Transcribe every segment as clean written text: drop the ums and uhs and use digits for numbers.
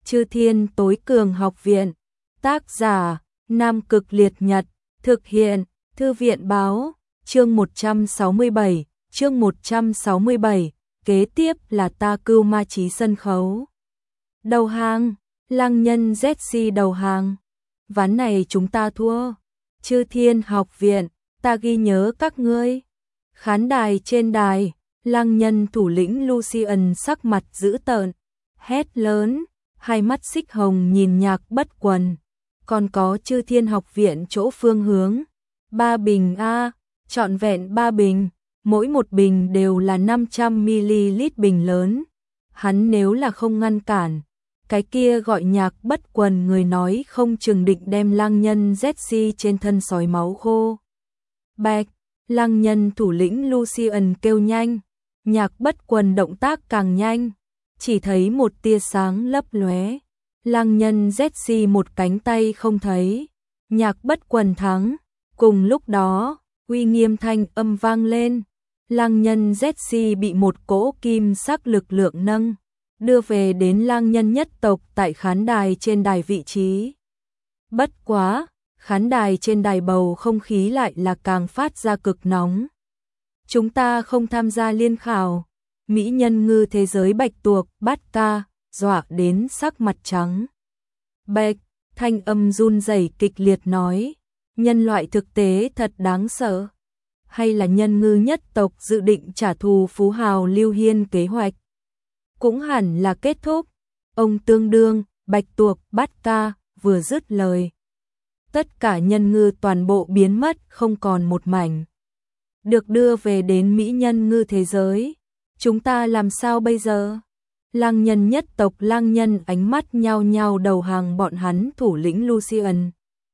Chư Thiên Tối Cường Học Viện. Tác giả: Nam Cực Liệt Nhật. Thực hiện: Thư viện báo. Chương 167. Chương 167. Kế tiếp là Ta Cưu Ma Chí sân khấu. Đầu hàng. Lăng Nhân ZC đầu hàng. Ván này chúng ta thua. Chư Thiên Học Viện, ta ghi nhớ các ngươi. Khán đài trên đài, Lăng Nhân thủ lĩnh Lucian sắc mặt dữ tợn, hét lớn, hai mắt xích hồng nhìn Nhạc Bất Quần. Còn có Chư Thiên Học Viện chỗ phương hướng. 3 bình A, trọn vẹn 3 bình, mỗi một bình đều là 500ml bình lớn. Hắn nếu là không ngăn cản, cái kia gọi Nhạc Bất Quần người nói không chừng định đem Lăng Nhân ZC trên thân sói máu khô. Bạch, Lăng Nhân thủ lĩnh Lucian kêu nhanh, Nhạc Bất Quần động tác càng nhanh, chỉ thấy một tia sáng lấp lóe. Lăng Nhân ZC một cánh tay không thấy, Nhạc Bất Quần thắng. Cùng lúc đó, uy nghiêm thanh âm vang lên, Lăng Nhân ZC bị một cỗ kim sắc lực lượng nâng, đưa về đến Lăng Nhân nhất tộc tại khán đài trên đài vị trí. Bất quá, khán đài trên đài bầu không khí lại là càng phát ra cực nóng. Chúng ta không tham gia liên khảo. Mỹ nhân ngư thế giới Bạch Tuộc Bát Ca dọa đến sắc mặt trắng. Bạch, thanh âm run rẩy kịch liệt nói, nhân loại thực tế thật đáng sợ. Hay là nhân ngư nhất tộc dự định trả thù phú hào Lưu Hiên kế hoạch? Cũng hẳn là kết thúc. Ông tương đương, Bạch Tuộc Bát Ca vừa dứt lời, tất cả nhân ngư toàn bộ biến mất không còn một mảnh. Được đưa về đến Mỹ nhân ngư thế giới. Chúng ta làm sao bây giờ? Lăng Nhân nhất tộc Lăng Nhân ánh mắt nhao nhao đầu hàng bọn hắn thủ lĩnh Lucian.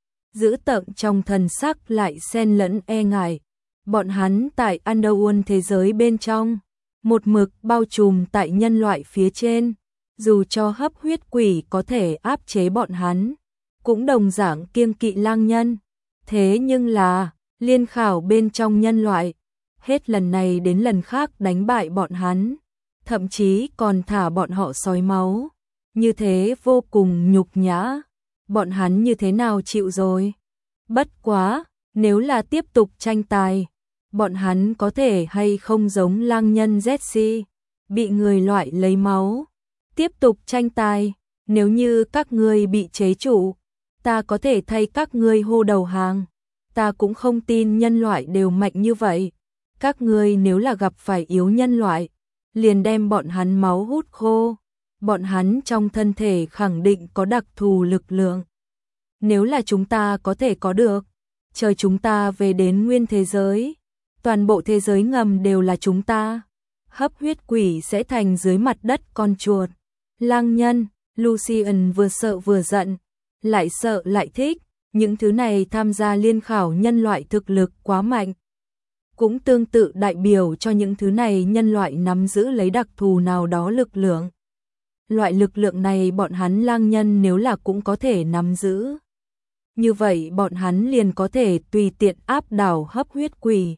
Dữ tợn trong thần sắc lại xen lẫn e ngại. Bọn hắn tại Underworld thế giới bên trong, một mực bao trùm tại nhân loại phía trên. Dù cho hấp huyết quỷ có thể áp chế bọn hắn, cũng đồng dạng kiêng kỵ Lăng Nhân. Thế nhưng là, liên khảo bên trong nhân loại, hết lần này đến lần khác đánh bại bọn hắn, thậm chí còn thả bọn họ sói máu. Như thế vô cùng nhục nhã, bọn hắn như thế nào chịu rồi? Bất quá, nếu là tiếp tục tranh tài, bọn hắn có thể hay không giống Lăng Nhân ZC, bị người loại lấy máu. Tiếp tục tranh tài, nếu như các ngươi bị chế trụ, ta có thể thay các ngươi hô đầu hàng. Ta cũng không tin nhân loại đều mạnh như vậy. Các ngươi nếu là gặp phải yếu nhân loại, liền đem bọn hắn máu hút khô. Bọn hắn trong thân thể khẳng định có đặc thù lực lượng. Nếu là chúng ta có thể có được, chờ chúng ta về đến nguyên thế giới, toàn bộ thế giới ngầm đều là chúng ta. Hấp huyết quỷ sẽ thành dưới mặt đất con chuột. Lăng Nhân, Lucian vừa sợ vừa giận, lại sợ lại thích. Những thứ này tham gia liên khảo nhân loại thực lực quá mạnh. Cũng tương tự đại biểu cho những thứ này nhân loại nắm giữ lấy đặc thù nào đó lực lượng. Loại lực lượng này bọn hắn Lăng Nhân nếu là cũng có thể nắm giữ. Như vậy bọn hắn liền có thể tùy tiện áp đảo hấp huyết quỷ.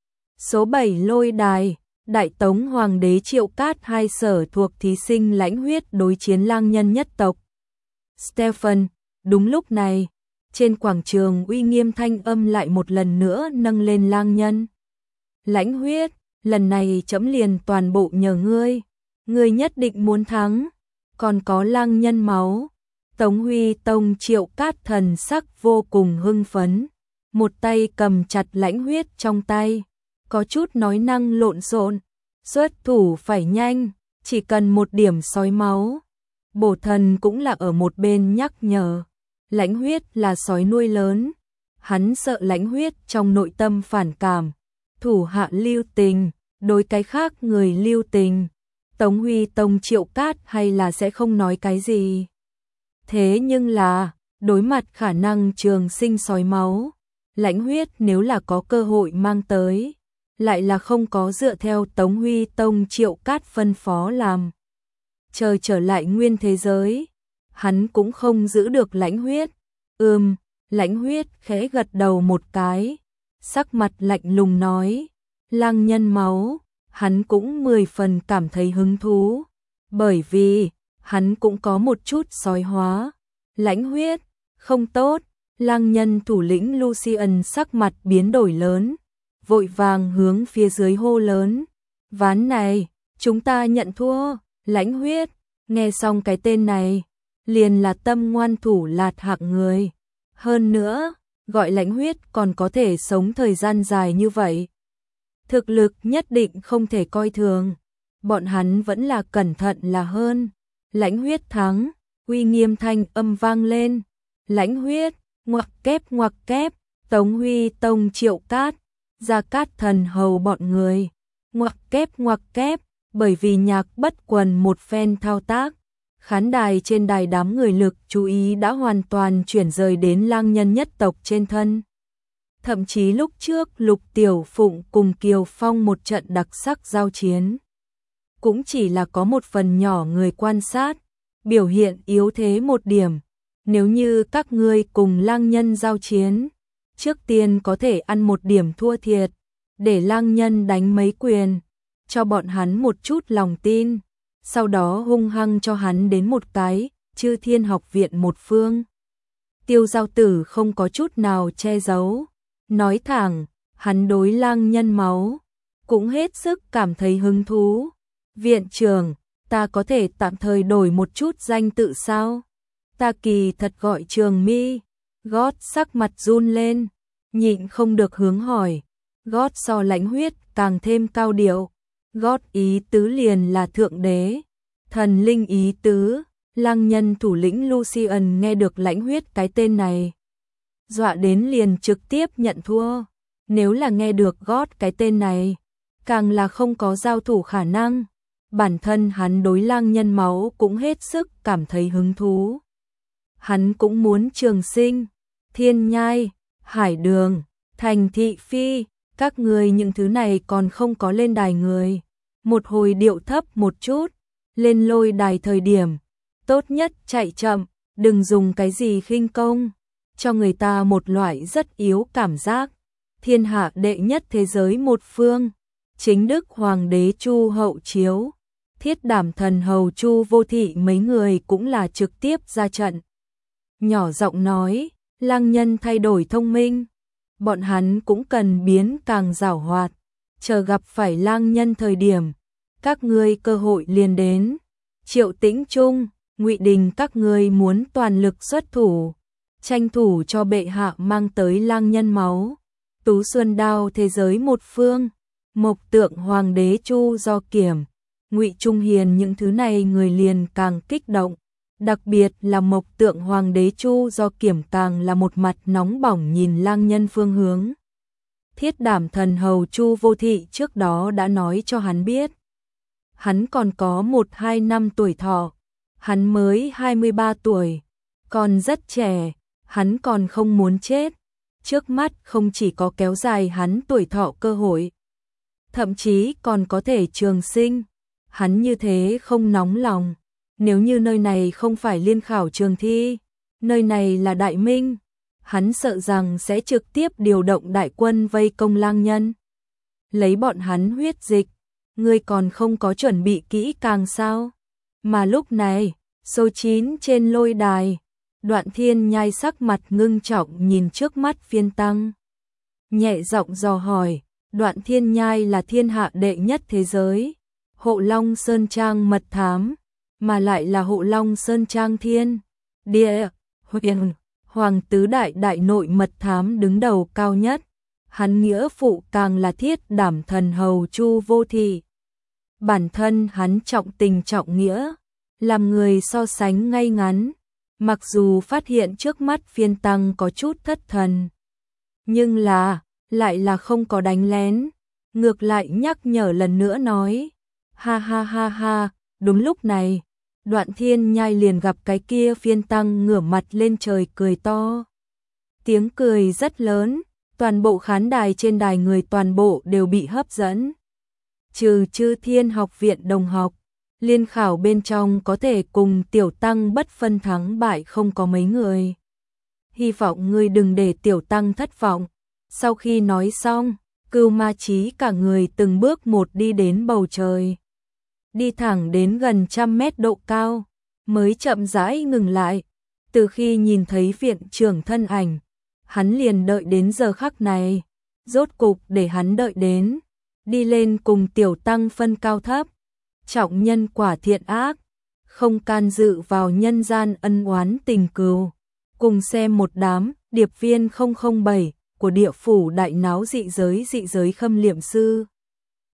Số 7 lôi đài, Đại Tống Hoàng đế Triệu Cát hai sở thuộc thí sinh lãnh huyết đối chiến Lăng Nhân nhất tộc. Stephen, đúng lúc này, trên quảng trường uy nghiêm thanh âm lại một lần nữa nâng lên Lăng Nhân. Lãnh huyết, lần này trẫm liền toàn bộ nhờ ngươi. Ngươi nhất định muốn thắng. Còn có Lăng Nhân máu. Tống Huy Tông Triệu Cát thần sắc vô cùng hưng phấn. Một tay cầm chặt lãnh huyết trong tay. Có chút nói năng lộn xộn. Xuất thủ phải nhanh, chỉ cần một điểm sói máu. Bổ thần cũng là ở một bên nhắc nhở. Lãnh huyết là sói nuôi lớn. Hắn sợ lãnh huyết trong nội tâm phản cảm. Thủ hạ lưu tình, đối cái khác người lưu tình. Tống Huy Tông Triệu Cát hay là sẽ không nói cái gì. Thế nhưng là, đối mặt khả năng trường sinh sói máu, lãnh huyết nếu là có cơ hội mang tới, lại là không có dựa theo Tống Huy Tông Triệu Cát phân phó làm. Chờ trở lại nguyên thế giới, hắn cũng không giữ được lãnh huyết. Lãnh huyết khẽ gật đầu một cái, sắc mặt lạnh lùng nói, Lăng Nhân máu, hắn cũng 10 phần cảm thấy hứng thú, bởi vì hắn cũng có một chút sói hóa. Lãnh huyết, không tốt. Lang nhân thủ lĩnh Lucian sắc mặt biến đổi lớn, vội vàng hướng phía dưới hô lớn. Ván này, chúng ta nhận thua. Lãnh huyết, nghe xong cái tên này, liền là tâm ngoan thủ lạt hạng người. Hơn nữa, gọi lãnh huyết còn có thể sống thời gian dài như vậy. Thực lực nhất định không thể coi thường. Bọn hắn vẫn là cẩn thận là hơn. Lãnh huyết thắng, uy nghiêm thanh âm vang lên. Lãnh huyết, ngoặc kép, Tống Huy Tông Triệu Cát, Gia Cát Thần hầu bọn người. Ngoặc kép, bởi vì Nhạc Bất Quần một phen thao tác, khán đài trên đài đám người lực chú ý đã hoàn toàn chuyển rời đến lang nhân nhất tộc trên thân. Thậm chí lúc trước Lục Tiểu Phụng cùng Kiều Phong một trận đặc sắc giao chiến, cũng chỉ là có một phần nhỏ người quan sát, biểu hiện yếu thế một điểm. Nếu như các ngươi cùng lang nhân giao chiến, trước tiên có thể ăn một điểm thua thiệt, để lang nhân đánh mấy quyền, cho bọn hắn một chút lòng tin, sau đó hung hăng cho hắn đến một cái, Chư Thiên học viện một phương. Tiêu Giao Tử không có chút nào che giấu, nói thẳng, hắn đối lang nhân máu cũng hết sức cảm thấy hứng thú. Viện trưởng, ta có thể tạm thời đổi một chút danh tự sao? Ta kỳ thật gọi Trường Mi. Gót sắc mặt run lên, nhịn không được hướng hỏi. Gót so lãnh huyết càng thêm cao điệu. Gót ý tứ liền là thượng đế. Thần linh ý tứ. Lang nhân thủ lĩnh Lucian nghe được lãnh huyết cái tên này, dọa đến liền trực tiếp nhận thua. Nếu là nghe được gót cái tên này, càng là không có giao thủ khả năng. Bản thân hắn đối lang nhân máu cũng hết sức cảm thấy hứng thú. Hắn cũng muốn trường sinh, thiên nhai, hải đường, thành thị phi, các người những thứ này còn không có lên đài người. Một hồi điệu thấp một chút, lên lôi đài thời điểm, tốt nhất chạy chậm, đừng dùng cái gì khinh công, cho người ta một loại rất yếu cảm giác. Thiên hạ đệ nhất thế giới một phương, chính đức hoàng đế Chu Hậu Chiếu, Thiết Đảm thần hầu Chu Vô Thị mấy người cũng là trực tiếp ra trận. Nhỏ giọng nói, lang nhân thay đổi thông minh, bọn hắn cũng cần biến càng giảo hoạt, chờ gặp phải lang nhân thời điểm, các ngươi cơ hội liền đến. Triệu Tĩnh Trung, Ngụy Đình các ngươi muốn toàn lực xuất thủ, tranh thủ cho bệ hạ mang tới lang nhân máu. Tú Xuân Đao thế giới một phương, Mộc Tượng hoàng đế Chu Do Kiểm, Ngụy Trung Hiền những thứ này người liền càng kích động, đặc biệt là Mộc Tượng hoàng đế Chu Do Kiểm càng là một mặt nóng bỏng nhìn lang nhân phương hướng. Thiết Đảm thần hầu Chu Vô Thị trước đó đã nói cho hắn biết, hắn còn có 1-2 năm tuổi thọ, hắn mới 23 tuổi, còn rất trẻ, hắn còn không muốn chết. Trước mắt không chỉ có kéo dài hắn tuổi thọ cơ hội, thậm chí còn có thể trường sinh. Hắn như thế không nóng lòng. Nếu như nơi này không phải liên khảo trường thi, nơi này là Đại Minh, hắn sợ rằng sẽ trực tiếp điều động đại quân vây công lang nhân, lấy bọn hắn huyết dịch. Ngươi còn không có chuẩn bị kỹ càng sao? Mà lúc này, số 9 trên lôi đài, Đoạn Thiên Nhai sắc mặt ngưng trọng nhìn trước mắt phiên tăng, nhẹ giọng dò hỏi. Đoạn Thiên Nhai là thiên hạ đệ nhất thế giới, Hộ Long Sơn Trang mật thám, mà lại là Hộ Long Sơn Trang Thiên Địa Huyền Hoàng tứ đại đại nội mật thám đứng đầu cao nhất. Hắn nghĩa phụ càng là Thiết Đảm thần hầu Chu Vô Thị. Bản thân hắn trọng tình trọng nghĩa, làm người so sánh ngay ngắn. Mặc dù phát hiện trước mắt phiên tăng có chút thất thần, nhưng lại là không có đánh lén, ngược lại nhắc nhở lần nữa nói, ha ha ha ha. Đúng lúc này, Đoạn Thiên Nhai liền gặp cái kia phiên tăng ngửa mặt lên trời cười to. Tiếng cười rất lớn, toàn bộ khán đài trên đài người toàn bộ đều bị hấp dẫn. Trừ Chư Thiên học viện đồng học, liên khảo bên trong có thể cùng tiểu tăng bất phân thắng bại không có mấy người. Hy vọng ngươi đừng để tiểu tăng thất vọng. Sau khi nói xong, Cưu Ma Chí cả người từng bước một đi đến bầu trời, đi thẳng đến gần 100 mét độ cao, mới chậm rãi ngừng lại. Từ khi nhìn thấy viện trưởng thân ảnh, hắn liền đợi đến giờ khắc này. Rốt cục để hắn đợi đến, đi lên cùng tiểu tăng phân cao thấp, trọng nhân quả thiện ác, không can dự vào nhân gian ân oán tình cừu. Cùng xem một đám điệp viên 007 của địa phủ đại náo dị giới khâm liệm sư.